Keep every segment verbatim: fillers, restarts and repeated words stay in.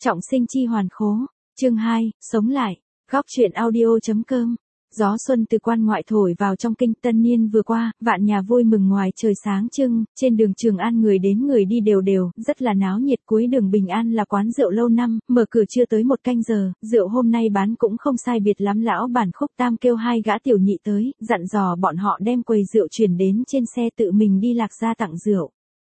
Trọng sinh chi hoàn khố. Chương hai, sống lại. Góc truyện audio.com. Gió xuân từ quan ngoại thổi vào trong kinh. Tân niên vừa qua, vạn nhà vui mừng ngoài trời sáng trưng, trên đường Trường An người đến người đi đều đều, rất là náo nhiệt. Cuối đường Bình An là quán rượu lâu năm, mở cửa chưa tới một canh giờ, rượu hôm nay bán cũng không sai biệt lắm. Lão bản Khúc Tam kêu hai gã tiểu nhị tới, dặn dò bọn họ đem quầy rượu chuyển đến trên xe, tự mình đi Lạc Gia tặng rượu.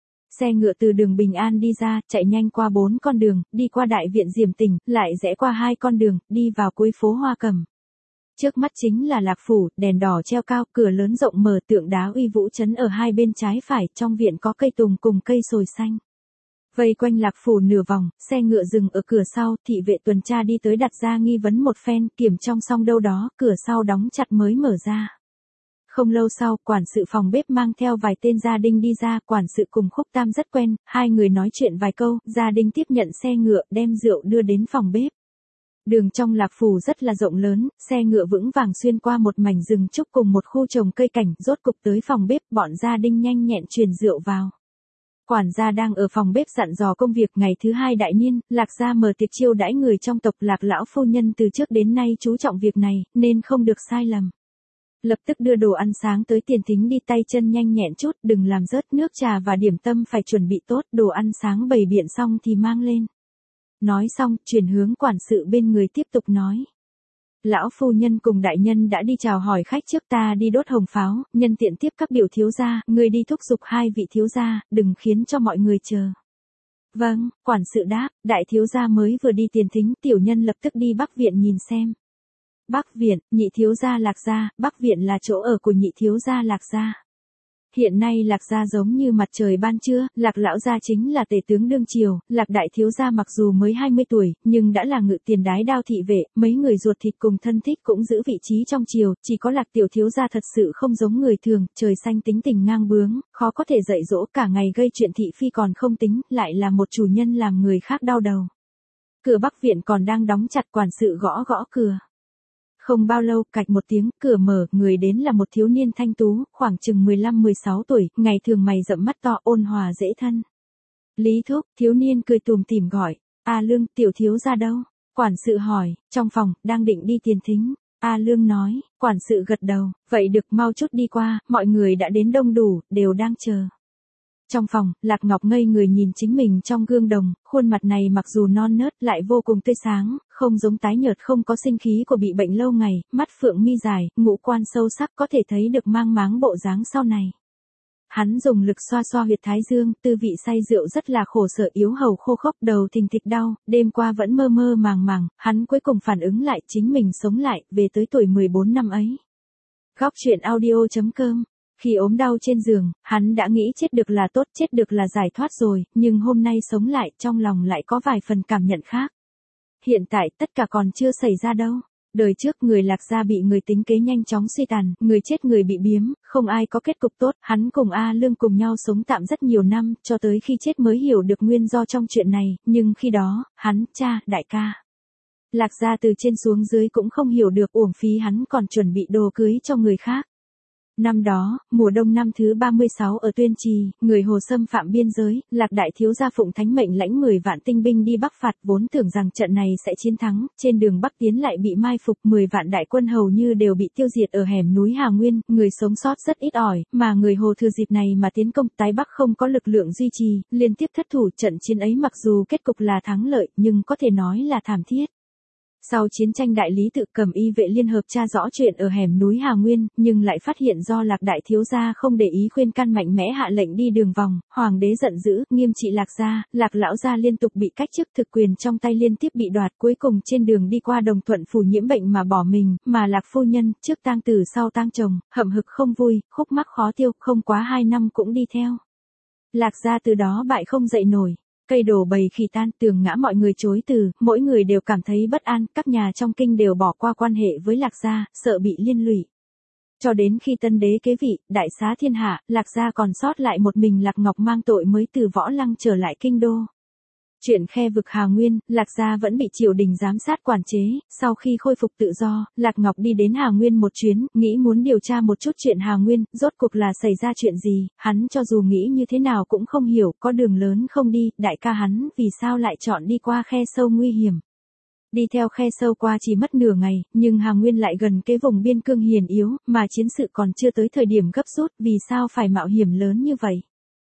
Xe ngựa từ đường Bình An đi ra, chạy nhanh qua bốn con đường, đi qua đại viện Diềm Tỉnh, lại rẽ qua hai con đường, đi vào cuối phố Hoa Cẩm. Trước mắt chính là Lạc Phủ, đèn đỏ treo cao, cửa lớn rộng mở, tượng đá uy vũ trấn ở hai bên trái phải, trong viện có cây tùng cùng cây sồi xanh. Vây quanh Lạc Phủ nửa vòng, xe ngựa dừng ở cửa sau, thị vệ tuần tra đi tới đặt ra nghi vấn một phen, kiểm trong xong đâu đó, cửa sau đóng chặt mới mở ra. Không lâu sau, quản sự phòng bếp mang theo vài tên gia đình đi ra, quản sự cùng Khúc Tam rất quen, hai người nói chuyện vài câu, gia đình tiếp nhận xe ngựa, đem rượu đưa đến phòng bếp. Đường trong Lạc Phủ rất là rộng lớn, xe ngựa vững vàng xuyên qua một mảnh rừng trúc cùng một khu trồng cây cảnh, rốt cục tới phòng bếp, bọn gia đình nhanh nhẹn truyền rượu vào. Quản gia đang ở phòng bếp dặn dò công việc. Ngày thứ hai đại niên, Lạc Gia mở tiệc chiêu đãi người trong tộc. Lạc lão phu nhân từ trước đến nay chú trọng việc này, nên không được sai lầm. Lập tức đưa đồ ăn sáng tới tiền thính, đi tay chân nhanh nhẹn chút, đừng làm rớt. Nước trà và điểm tâm phải chuẩn bị tốt, đồ ăn sáng bày biện xong thì mang lên. Nói xong, chuyển hướng quản sự bên người tiếp tục nói. Lão phu nhân cùng đại nhân đã đi chào hỏi khách trước, ta đi đốt hồng pháo, nhân tiện tiếp các biểu thiếu gia, người đi thúc giục hai vị thiếu gia, đừng khiến cho mọi người chờ. Vâng, quản sự đáp, đại thiếu gia mới vừa đi tiền thính, tiểu nhân lập tức đi Bắc Viện nhìn xem. Bắc Viện, nhị thiếu gia Lạc Gia, Bắc Viện là chỗ ở của nhị thiếu gia Lạc Gia. Hiện nay Lạc Gia giống như mặt trời ban trưa, Lạc lão gia chính là tể tướng đương triều, Lạc đại thiếu gia mặc dù mới hai mươi tuổi, nhưng đã là ngự tiền đái đao thị vệ, mấy người ruột thịt cùng thân thích cũng giữ vị trí trong triều, chỉ có Lạc tiểu thiếu gia thật sự không giống người thường, trời xanh tính tình ngang bướng, khó có thể dạy dỗ, cả ngày gây chuyện thị phi còn không tính, lại là một chủ nhân làm người khác đau đầu. Cửa Bắc Viện còn đang đóng chặt, quản sự gõ gõ cửa. Không bao lâu, cạch một tiếng, cửa mở, người đến là một thiếu niên thanh tú, khoảng chừng mười lăm mười sáu tuổi, ngày thường mày rậm mắt to, ôn hòa dễ thân. Lý thúc, thiếu niên cười tùm tìm gọi, A Lương, tiểu thiếu gia đâu? Quản sự hỏi, trong phòng, đang định đi tiền thính. A Lương nói, quản sự gật đầu, vậy được, mau chút đi qua, mọi người đã đến đông đủ, đều đang chờ. Trong phòng, Lạc Ngọc ngây người nhìn chính mình trong gương đồng, khuôn mặt này mặc dù non nớt lại vô cùng tươi sáng, không giống tái nhợt không có sinh khí của bị bệnh lâu ngày, mắt phượng mi dài, ngũ quan sâu sắc, có thể thấy được mang máng bộ dáng sau này. Hắn dùng lực xoa xoa huyệt thái dương, tư vị say rượu rất là khổ sở, yếu hầu khô khốc, đầu thình thịch đau, đêm qua vẫn mơ mơ màng màng, hắn cuối cùng phản ứng lại, chính mình sống lại, về tới tuổi mười bốn năm ấy. Góc truyện audio.com. Khi ốm đau trên giường, hắn đã nghĩ chết được là tốt, chết được là giải thoát rồi, nhưng hôm nay sống lại, trong lòng lại có vài phần cảm nhận khác. Hiện tại, tất cả còn chưa xảy ra đâu. Đời trước người Lạc Gia bị người tính kế nhanh chóng suy tàn, người chết người bị biếm, không ai có kết cục tốt, hắn cùng A Lương cùng nhau sống tạm rất nhiều năm, cho tới khi chết mới hiểu được nguyên do trong chuyện này, nhưng khi đó, hắn, cha, đại ca. Lạc Gia từ trên xuống dưới cũng không hiểu được, uổng phí hắn còn chuẩn bị đồ cưới cho người khác. Năm đó, mùa đông năm thứ ba mươi sáu ở Tuyên Trì, người Hồ xâm phạm biên giới, Lạc đại thiếu gia phụng thánh mệnh lãnh mười vạn tinh binh đi Bắc phạt, vốn tưởng rằng trận này sẽ chiến thắng, trên đường Bắc tiến lại bị mai phục, mười vạn đại quân hầu như đều bị tiêu diệt ở hẻm núi Hà Nguyên, người sống sót rất ít ỏi, mà người Hồ thừa dịp này mà tiến công, tái Bắc không có lực lượng duy trì, liên tiếp thất thủ, trận chiến ấy mặc dù kết cục là thắng lợi, nhưng có thể nói là thảm thiết. Sau chiến tranh đại lý tự cầm y vệ liên hợp tra rõ chuyện ở hẻm núi Hà Nguyên, nhưng lại phát hiện do Lạc đại thiếu gia không để ý khuyên can mạnh mẽ hạ lệnh đi đường vòng, hoàng đế giận dữ, nghiêm trị Lạc gia, Lạc lão gia liên tục bị cách chức, thực quyền trong tay liên tiếp bị đoạt, cuối cùng trên đường đi qua Đồng Thuận phủ nhiễm bệnh mà bỏ mình, mà Lạc phu nhân, trước tang tử sau tang chồng, hậm hực không vui, khúc mắc khó tiêu, không quá hai năm cũng đi theo. Lạc gia từ đó bại không dậy nổi. Cây đổ bầy khỉ tan, tường ngã, mọi người chối từ, mỗi người đều cảm thấy bất an, các nhà trong kinh đều bỏ qua quan hệ với Lạc Gia, sợ bị liên lụy. Cho đến khi tân đế kế vị, đại xá thiên hạ, Lạc Gia còn sót lại một mình Lạc Ngọc mang tội mới từ Võ Lăng trở lại kinh đô. Chuyện khe vực Hà Nguyên, Lạc Gia vẫn bị triều đình giám sát quản chế, sau khi khôi phục tự do, Lạc Ngọc đi đến Hà Nguyên một chuyến, nghĩ muốn điều tra một chút chuyện Hà Nguyên, rốt cuộc là xảy ra chuyện gì, hắn cho dù nghĩ như thế nào cũng không hiểu, có đường lớn không đi, đại ca hắn, vì sao lại chọn đi qua khe sâu nguy hiểm. Đi theo khe sâu qua chỉ mất nửa ngày, nhưng Hà Nguyên lại gần cái vùng biên cương hiền yếu, mà chiến sự còn chưa tới thời điểm gấp rút, vì sao phải mạo hiểm lớn như vậy.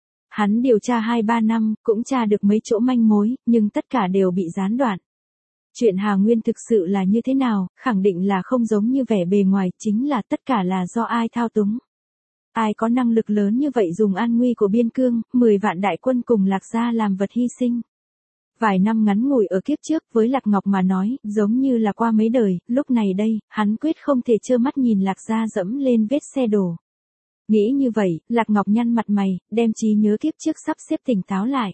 Hắn điều tra hai ba năm, cũng tra được mấy chỗ manh mối, nhưng tất cả đều bị gián đoạn. Chuyện Hà Nguyên thực sự là như thế nào, khẳng định là không giống như vẻ bề ngoài, chính là tất cả là do ai thao túng. Ai có năng lực lớn như vậy dùng an nguy của biên cương, mười vạn đại quân cùng Lạc Gia làm vật hy sinh. Vài năm ngắn ngủi ở kiếp trước với Lạc Ngọc mà nói, giống như là qua mấy đời, lúc này đây, hắn quyết không thể trơ mắt nhìn Lạc Gia dẫm lên vết xe đổ. Nghĩ như vậy, Lạc Ngọc nhăn mặt mày, đem trí nhớ kiếp trước sắp xếp tỉnh táo lại.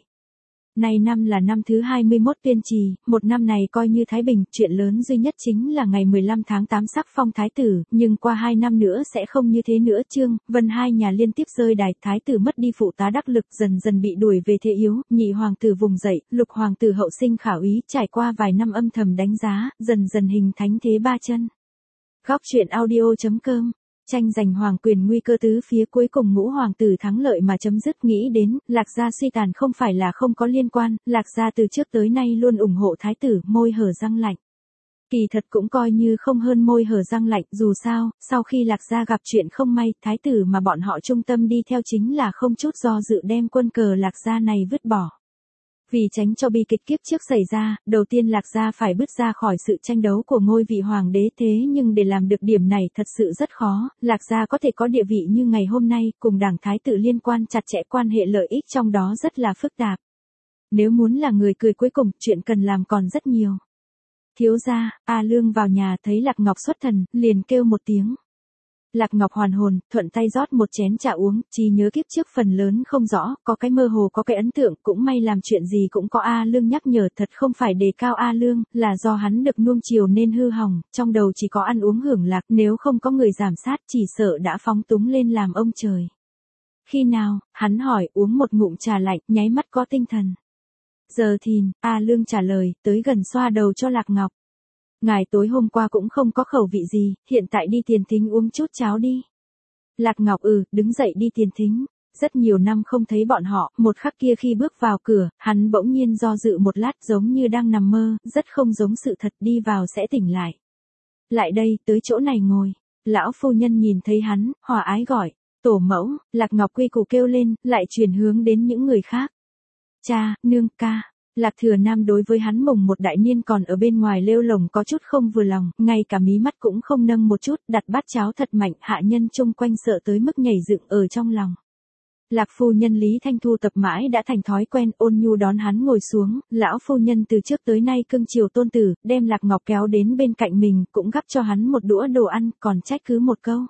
Nay năm là năm thứ hai mươi mốt tiên trì, một năm này coi như thái bình, chuyện lớn duy nhất chính là ngày mười lăm tháng tám sắc phong thái tử, nhưng qua hai năm nữa sẽ không như thế nữa. Trương, Vân hai nhà liên tiếp rơi đài, thái tử mất đi phụ tá đắc lực, dần dần bị đuổi về thế yếu, nhị hoàng tử vùng dậy, lục hoàng tử hậu sinh khả úy, trải qua vài năm âm thầm đánh giá, dần dần hình thánh thế ba chân. Góc truyện audio chấm com tranh giành hoàng quyền nguy cơ tứ phía, cuối cùng ngũ hoàng tử thắng lợi mà chấm dứt. Nghĩ đến, Lạc Gia suy tàn không phải là không có liên quan, Lạc Gia từ trước tới nay luôn ủng hộ thái tử, môi hở răng lạnh. Kỳ thật cũng coi như không hơn môi hở răng lạnh, dù sao, sau khi Lạc Gia gặp chuyện không may, thái tử mà bọn họ trung tâm đi theo chính là không chút do dự đem quân cờ Lạc Gia này vứt bỏ. Vì tránh cho bi kịch kiếp trước xảy ra, đầu tiên Lạc Gia phải bứt ra khỏi sự tranh đấu của ngôi vị hoàng đế, thế nhưng để làm được điểm này thật sự rất khó. Lạc Gia có thể có địa vị như ngày hôm nay, cùng đảng thái tử liên quan chặt chẽ, quan hệ lợi ích trong đó rất là phức tạp. Nếu muốn là người cười cuối cùng, chuyện cần làm còn rất nhiều. Thiếu gia, A Lương vào nhà thấy Lạc Ngọc xuất thần, liền kêu một tiếng. Lạc Ngọc hoàn hồn, thuận tay rót một chén trà uống, trí nhớ kiếp trước phần lớn không rõ, có cái mơ hồ có cái ấn tượng, cũng may làm chuyện gì cũng có A Lương nhắc nhở, thật không phải đề cao A Lương, là do hắn được nuông chiều nên hư hỏng, trong đầu chỉ có ăn uống hưởng lạc, nếu không có người giảm sát chỉ sợ đã phóng túng lên làm ông trời. Khi nào, hắn hỏi, uống một ngụm trà lạnh, nháy mắt có tinh thần. Giờ thìn, A Lương trả lời, tới gần xoa đầu cho Lạc Ngọc. Ngài tối hôm qua cũng không có khẩu vị gì, hiện tại đi tiền thính uống chút cháo đi. Lạc Ngọc ừ, đứng dậy đi tiền thính. Rất nhiều năm không thấy bọn họ, một khắc kia khi bước vào cửa, hắn bỗng nhiên do dự một lát giống như đang nằm mơ, rất không giống sự thật, đi vào sẽ tỉnh lại. Lại đây, tới chỗ này ngồi. Lão phu nhân nhìn thấy hắn, hòa ái gọi, tổ mẫu. Lạc Ngọc quy củ kêu lên, lại chuyển hướng đến những người khác. Cha, nương, ca. Lạc Thừa Nam đối với hắn mồng một đại niên còn ở bên ngoài lêu lồng có chút không vừa lòng, ngay cả mí mắt cũng không nâng một chút, đặt bát cháo thật mạnh, hạ nhân chung quanh sợ tới mức nhảy dựng ở trong lòng. Lạc phu nhân Lý Thanh Thu tập mãi đã thành thói quen, ôn nhu đón hắn ngồi xuống, lão phu nhân từ trước tới nay cưng chiều tôn tử, đem Lạc Ngọc kéo đến bên cạnh mình, cũng gắp cho hắn một đũa đồ ăn, còn trách cứ một câu.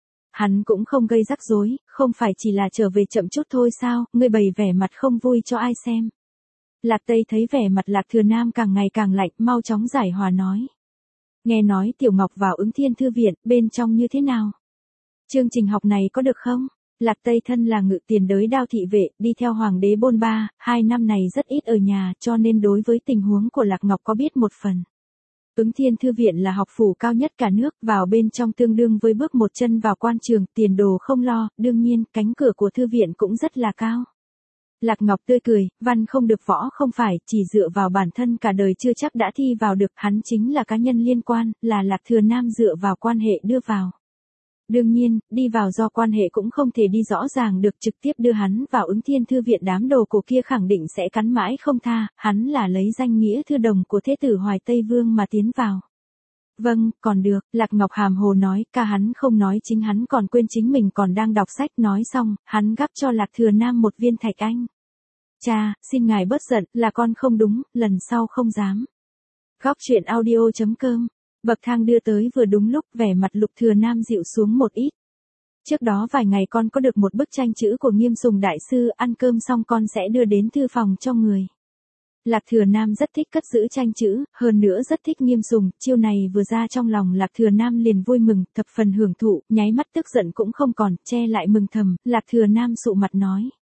Hắn cũng không gây rắc rối, không phải chỉ là trở về chậm chút thôi sao, ngươi bày vẻ mặt không vui cho ai xem. Lạc Tây thấy vẻ mặt Lạc Thừa Nam càng ngày càng lạnh, mau chóng giải hòa nói. Nghe nói Tiểu Ngọc vào Ứng Thiên Thư Viện, bên trong như thế nào? Chương trình học này có được không? Lạc Tây thân là ngự tiền đới đao thị vệ, đi theo hoàng đế bôn ba, hai năm này rất ít ở nhà, cho nên đối với tình huống của Lạc Ngọc có biết một phần. Ứng Thiên Thư Viện là học phủ cao nhất cả nước, vào bên trong tương đương với bước một chân vào quan trường, tiền đồ không lo, đương nhiên, cánh cửa của thư viện cũng rất là cao. Lạc Ngọc tươi cười, văn không được võ không phải, chỉ dựa vào bản thân cả đời chưa chắc đã thi vào được, hắn chính là cá nhân liên quan, là Lạc Thừa Nam dựa vào quan hệ đưa vào. Đương nhiên, đi vào do quan hệ cũng không thể đi rõ ràng được, trực tiếp đưa hắn vào Ứng Thiên Thư Viện đám đồ cổ kia khẳng định sẽ cắn mãi không tha, hắn là lấy danh nghĩa thư đồng của thế tử Hoài Tây Vương mà tiến vào. Vâng, còn được, Lạc Ngọc hàm hồ nói, ca hắn không nói chính hắn còn quên chính mình còn đang đọc sách, nói xong, hắn gắp cho Lạc Thừa Nam một viên thạch anh. Cha, xin ngài bớt giận, là con không đúng, lần sau không dám. Góc truyện audio chấm com Bậc thang đưa tới vừa đúng lúc, vẻ mặt Lục Thừa Nam dịu xuống một ít. Trước đó vài ngày con có được một bức tranh chữ của Nghiêm Sùng đại sư, ăn cơm xong con sẽ đưa đến thư phòng cho người. Lạc Thừa Nam rất thích cất giữ tranh chữ, hơn nữa rất thích Nghiêm Sùng, chiêu này vừa ra trong lòng Lạc Thừa Nam liền vui mừng, thập phần hưởng thụ, nháy mắt tức giận cũng không còn, che lại mừng thầm, Lạc Thừa Nam sụ mặt nói.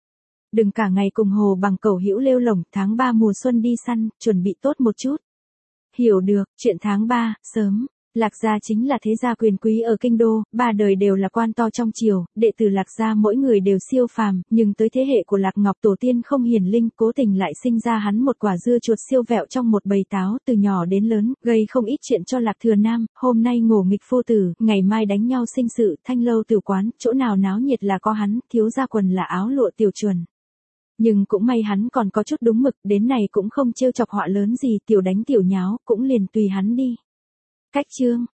Đừng cả ngày cùng hồ bằng cẩu hữu lêu lổng, tháng ba mùa xuân đi săn, chuẩn bị tốt một chút. Hiểu được, chuyện tháng ba, sớm. Lạc gia chính là thế gia quyền quý ở kinh đô, ba đời đều là quan to trong triều, đệ tử Lạc gia mỗi người đều siêu phàm, nhưng tới thế hệ của Lạc Ngọc tổ tiên không hiển linh, cố tình lại sinh ra hắn một quả dưa chuột siêu vẹo trong một bầy táo, từ nhỏ đến lớn, gây không ít chuyện cho Lạc Thừa Nam, hôm nay ngổ nghịch phu tử, ngày mai đánh nhau sinh sự, thanh lâu tử quán, chỗ nào náo nhiệt là có hắn, thiếu gia quần là áo lụa tiểu chuẩn. Nhưng cũng may hắn còn có chút đúng mực, đến này cũng không trêu chọc họa lớn gì, tiểu đánh tiểu nháo, cũng liền tùy hắn đi. Cách chương